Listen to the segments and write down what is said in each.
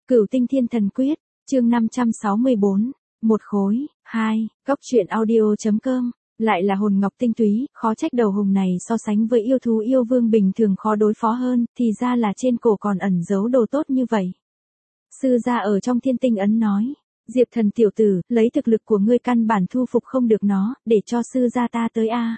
Cửu Tinh Thiên Thần Quyết, chương 564, một khối, 2, góc truyện audio.com, lại là hồn ngọc tinh túy, khó trách đầu hùng này so sánh với yêu thú yêu vương bình thường khó đối phó hơn, thì ra là trên cổ còn ẩn giấu đồ tốt như vậy. Sư gia ở trong Thiên Tinh ấn nói, Diệp Thần tiểu tử, lấy thực lực của ngươi căn bản thu phục không được nó, để cho sư gia ta tới a.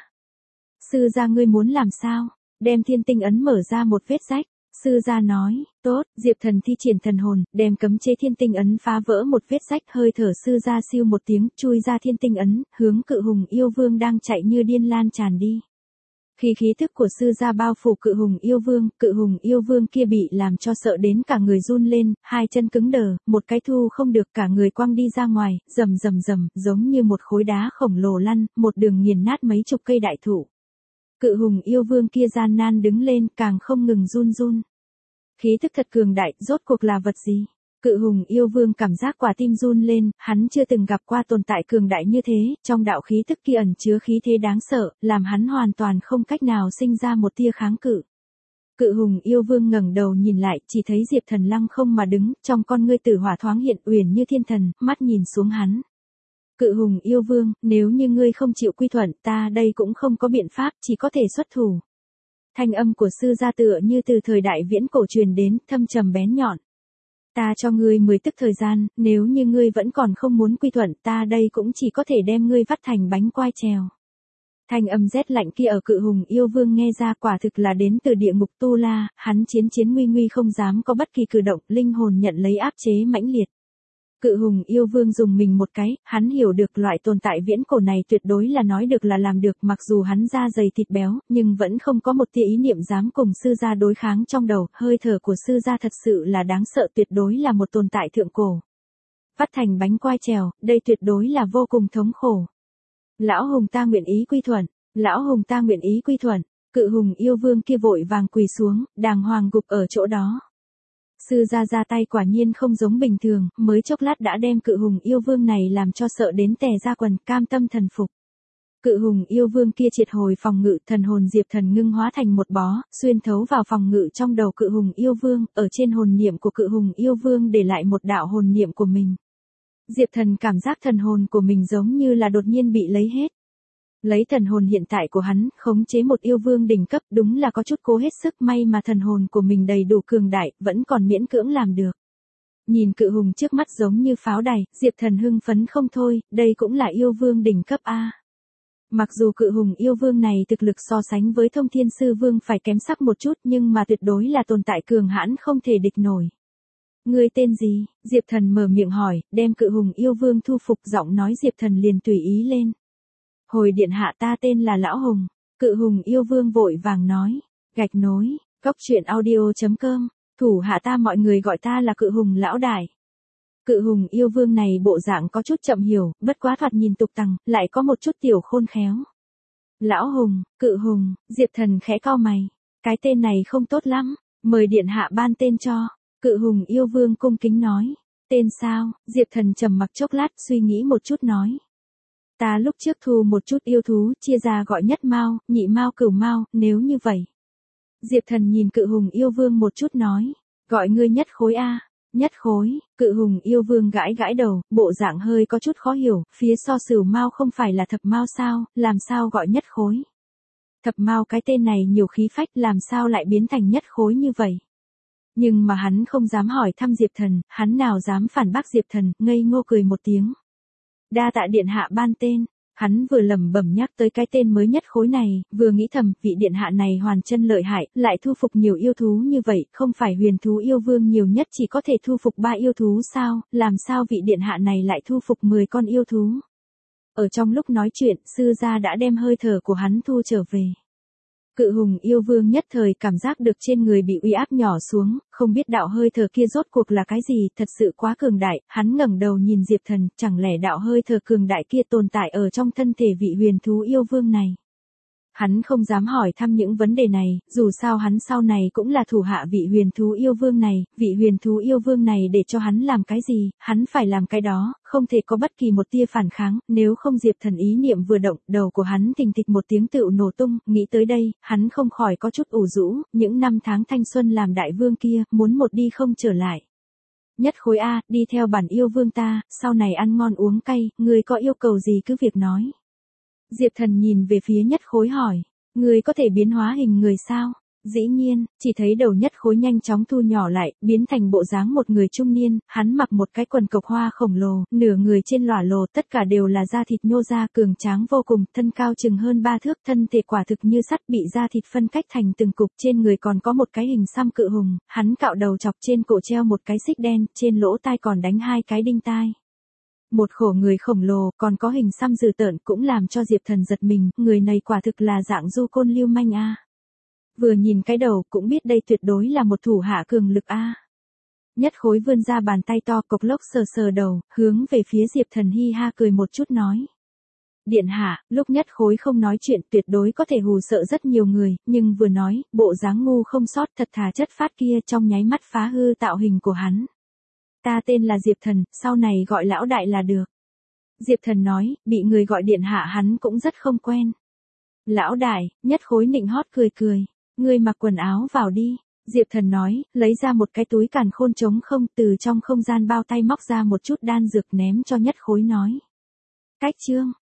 Sư gia ngươi muốn làm sao? Đem Thiên Tinh ấn mở ra một vết rách. Sư gia nói, tốt, Diệp Thần thi triển thần hồn, đem cấm chế Thiên Tinh ấn phá vỡ một vết rách, hơi thở sư gia siêu một tiếng, chui ra Thiên Tinh ấn, hướng Cự Hùng yêu vương đang chạy như điên lan tràn đi. Khi khí thức của sư gia bao phủ Cự Hùng yêu vương kia bị làm cho sợ đến cả người run lên, hai chân cứng đờ, một cái thu không được, cả người quăng đi ra ngoài, rầm rầm rầm, giống như một khối đá khổng lồ lăn, một đường nghiền nát mấy chục cây đại thụ. Cự Hùng yêu vương kia gian nan đứng lên, càng không ngừng run run. Khí thức thật cường đại, rốt cuộc là vật gì? Cự Hùng yêu vương cảm giác quả tim run lên, hắn chưa từng gặp qua tồn tại cường đại như thế, trong đạo khí thức kia ẩn chứa khí thế đáng sợ, làm hắn hoàn toàn không cách nào sinh ra một tia kháng cự. Cự Hùng yêu vương ngẩng đầu nhìn lại, chỉ thấy Diệp Thần lăng không mà đứng, trong con ngươi tử hỏa thoáng hiện uyển như thiên thần, mắt nhìn xuống hắn. Cự Hùng yêu vương, nếu như ngươi không chịu quy thuận, ta đây cũng không có biện pháp, chỉ có thể xuất thủ. Thanh âm của sư gia tựa như từ thời đại viễn cổ truyền đến, thâm trầm bén nhọn. Ta cho ngươi 10 tức thời gian, nếu như ngươi vẫn còn không muốn quy thuận, ta đây cũng chỉ có thể đem ngươi vắt thành bánh quai trèo. Thanh âm rét lạnh kia ở Cự Hùng yêu vương nghe ra quả thực là đến từ địa ngục Tu La, hắn chiến nguy nguy không dám có bất kỳ cử động, linh hồn nhận lấy áp chế mãnh liệt. Cự Hùng yêu vương dùng mình một cái, hắn hiểu được loại tồn tại viễn cổ này tuyệt đối là nói được là làm được, mặc dù hắn da dày thịt béo, nhưng vẫn không có một tia ý niệm dám cùng sư gia đối kháng trong đầu, hơi thở của sư gia thật sự là đáng sợ, tuyệt đối là một tồn tại thượng cổ. Vắt thành bánh quai trèo, đây tuyệt đối là vô cùng thống khổ. Lão Hùng ta nguyện ý quy thuận, lão Hùng ta nguyện ý quy thuận, Cự Hùng yêu vương kia vội vàng quỳ xuống, đàng hoàng gục ở chỗ đó. Sư gia ra tay quả nhiên không giống bình thường, mới chốc lát đã đem Cự Hùng yêu vương này làm cho sợ đến tè ra quần, cam tâm thần phục. Cự Hùng yêu vương kia triệt hồi phòng ngự, thần hồn Diệp Thần ngưng hóa thành một bó, xuyên thấu vào phòng ngự trong đầu Cự Hùng yêu vương, ở trên hồn niệm của Cự Hùng yêu vương để lại một đạo hồn niệm của mình. Diệp Thần cảm giác thần hồn của mình giống như là đột nhiên bị lấy hết. Lấy thần hồn hiện tại của hắn, khống chế một yêu vương đỉnh cấp, đúng là có chút cố hết sức, may mà thần hồn của mình đầy đủ cường đại, vẫn còn miễn cưỡng làm được. Nhìn Cự Hùng trước mắt giống như pháo đài, Diệp Thần hưng phấn không thôi, đây cũng là yêu vương đỉnh cấp a. Mặc dù Cự Hùng yêu vương này thực lực so sánh với Thông Thiên Sư Vương phải kém sắc một chút, nhưng mà tuyệt đối là tồn tại cường hãn không thể địch nổi. Ngươi tên gì? Diệp Thần mở miệng hỏi, đem Cự Hùng yêu vương thu phục, giọng nói Diệp Thần liền tùy ý lên. Hồi điện hạ, ta tên là Lão Hùng. Cự Hùng yêu vương vội vàng nói. Gạch nối, góc truyện audio.com, thủ hạ ta mọi người gọi ta là Cự Hùng lão đại. Cự Hùng yêu vương này bộ dạng có chút chậm hiểu, bất quá thoạt nhìn tục tằng, lại có một chút tiểu khôn khéo. Lão Hùng, Cự Hùng, Diệp Thần khẽ cau mày. Cái tên này không tốt lắm, mời điện hạ ban tên cho. Cự Hùng yêu vương cung kính nói. Tên sao? Diệp Thần trầm mặc chốc lát, suy nghĩ một chút nói. Ta lúc trước thu một chút yêu thú, chia ra gọi nhất mao, nhị mao, cửu mao, nếu như vậy. Diệp Thần nhìn Cự Hùng yêu vương một chút nói, gọi ngươi nhất khối a. Nhất khối. Cự Hùng yêu vương gãi gãi đầu, bộ dạng hơi có chút khó hiểu, phía so sửu mao không phải là thập mao sao, làm sao gọi nhất khối. Thập mao cái tên này nhiều khí phách, làm sao lại biến thành nhất khối như vậy. Nhưng mà hắn không dám hỏi thăm Diệp Thần, hắn nào dám phản bác Diệp Thần, ngây ngô cười một tiếng. Đa tạ điện hạ ban tên. Hắn vừa lẩm bẩm nhắc tới cái tên mới nhất khối này, vừa nghĩ thầm, vị điện hạ này hoàn chân lợi hại, lại thu phục nhiều yêu thú như vậy, không phải huyền thú yêu vương nhiều nhất chỉ có thể thu phục 3 yêu thú sao, làm sao vị điện hạ này lại thu phục 10 con yêu thú. Ở trong lúc nói chuyện, sư gia đã đem hơi thở của hắn thu trở về. Cự Hùng yêu vương nhất thời cảm giác được trên người bị uy áp nhỏ xuống, không biết đạo hơi thở kia rốt cuộc là cái gì, thật sự quá cường đại, hắn ngẩng đầu nhìn Diệp Thần, chẳng lẽ đạo hơi thở cường đại kia tồn tại ở trong thân thể vị huyền thú yêu vương này. Hắn không dám hỏi thăm những vấn đề này, dù sao hắn sau này cũng là thủ hạ vị huyền thú yêu vương này, vị huyền thú yêu vương này để cho hắn làm cái gì, hắn phải làm cái đó, không thể có bất kỳ một tia phản kháng, nếu không Diệp Thần ý niệm vừa động, đầu của hắn thình thịch một tiếng tựu nổ tung, nghĩ tới đây, hắn không khỏi có chút ủ rũ, những năm tháng thanh xuân làm đại vương kia, muốn một đi không trở lại. Nhất khối A, đi theo bản yêu vương ta, sau này ăn ngon uống cay, ngươi có yêu cầu gì cứ việc nói. Diệp Thần nhìn về phía Nhất khối hỏi, ngươi có thể biến hóa hình người sao? Dĩ nhiên, chỉ thấy đầu Nhất khối nhanh chóng thu nhỏ lại, biến thành bộ dáng một người trung niên, hắn mặc một cái quần cộc hoa khổng lồ, nửa người trên lỏa lồ, tất cả đều là da thịt nhô ra, cường tráng vô cùng, thân cao chừng hơn 3 thước, thân thể quả thực như sắt, bị da thịt phân cách thành từng cục, trên người còn có một cái hình xăm cự hùng, hắn cạo đầu chọc, trên cổ treo một cái xích đen, trên lỗ tai còn đánh 2 cái đinh tai. Một khổ người khổng lồ, còn có hình xăm dữ tợn, cũng làm cho Diệp Thần giật mình, người này quả thực là dạng du côn lưu manh a. Vừa nhìn cái đầu cũng biết đây tuyệt đối là một thủ hạ cường lực a. Nhất khối vươn ra bàn tay to, cộc lốc sờ sờ đầu, hướng về phía Diệp Thần hi ha cười một chút nói. Điện hạ, lúc Nhất khối không nói chuyện tuyệt đối có thể hù sợ rất nhiều người, nhưng vừa nói, bộ dáng ngu không sót thật thà chất phát kia trong nháy mắt phá hư tạo hình của hắn. Ta tên là Diệp Thần, sau này gọi lão đại là được. Diệp Thần nói, bị người gọi điện hạ hắn cũng rất không quen. Lão đại, Nhất khối nịnh hót cười cười. Ngươi mặc quần áo vào đi. Diệp Thần nói, lấy ra một cái túi càn khôn trống không, từ trong không gian bao tay móc ra một chút đan dược ném cho Nhất khối nói. Cách chương.